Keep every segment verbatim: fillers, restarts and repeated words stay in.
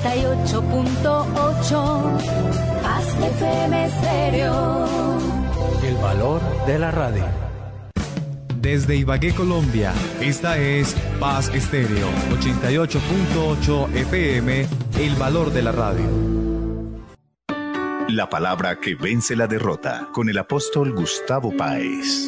ochenta y ocho punto ocho. Paz F M Stereo. El valor de la radio. Desde Ibagué, Colombia, esta es Paz Estéreo, ochenta y ocho punto ocho F M, el valor de la radio. La palabra que vence la derrota, con el apóstol Gustavo Páez.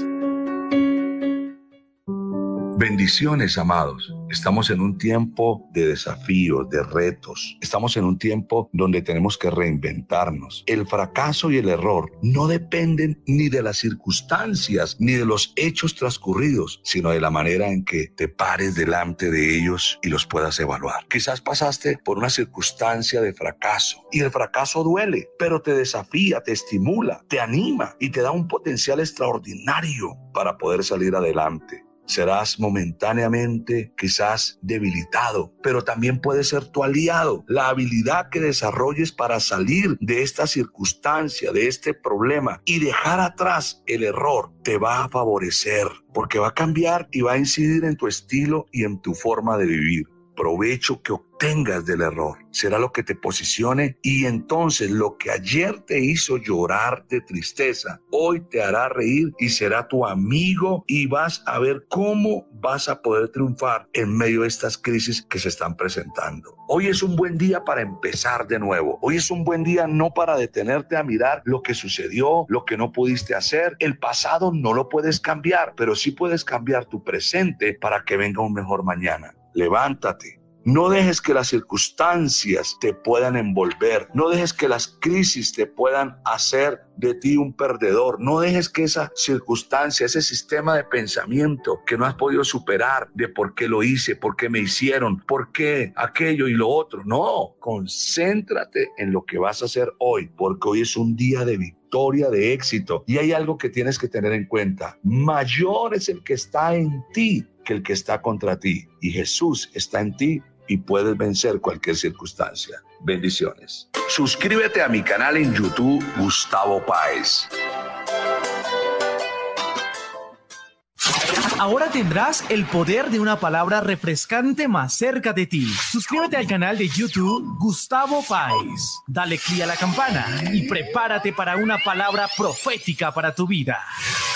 Bendiciones, amados. Estamos en un tiempo de desafíos, de retos. Estamos en un tiempo donde tenemos que reinventarnos. El fracaso y el error no dependen ni de las circunstancias ni de los hechos transcurridos, sino de la manera en que te pares delante de ellos y los puedas evaluar. Quizás pasaste por una circunstancia de fracaso y el fracaso duele, pero te desafía, te estimula, te anima y te da un potencial extraordinario para poder salir adelante. Serás momentáneamente quizás debilitado, pero también puede ser tu aliado. La habilidad que desarrolles para salir de esta circunstancia, de este problema y dejar atrás el error te va a favorecer, porque va a cambiar y va a incidir en tu estilo y en tu forma de vivir. Provecho que obtengas del error será lo que te posicione, y entonces lo que ayer te hizo llorar de tristeza, hoy te hará reír y será tu amigo, y vas a ver cómo vas a poder triunfar en medio de estas crisis que se están presentando. Hoy es un buen día para empezar de nuevo. Hoy es un buen día no para detenerte a mirar lo que sucedió, lo que no pudiste hacer. El pasado no lo puedes cambiar, pero sí puedes cambiar tu presente para que venga un mejor mañana. Levántate. No dejes que las circunstancias te puedan envolver. No dejes que las crisis te puedan hacer de ti un perdedor. No dejes que esa circunstancia, ese sistema de pensamiento que no has podido superar, de por qué lo hice, por qué me hicieron, por qué aquello y lo otro. No, concéntrate en lo que vas a hacer hoy, porque hoy es un día de victoria, de éxito. Y hay algo que tienes que tener en cuenta. Mayor es el que está en ti que el que está contra ti. Y Jesús está en ti y puedes vencer cualquier circunstancia. Bendiciones. Suscríbete a mi canal en YouTube, Gustavo Páez. Ahora tendrás el poder de una palabra refrescante más cerca de ti. Suscríbete al canal de YouTube Gustavo Páez. Dale clic a la campana y prepárate para una palabra profética para tu vida.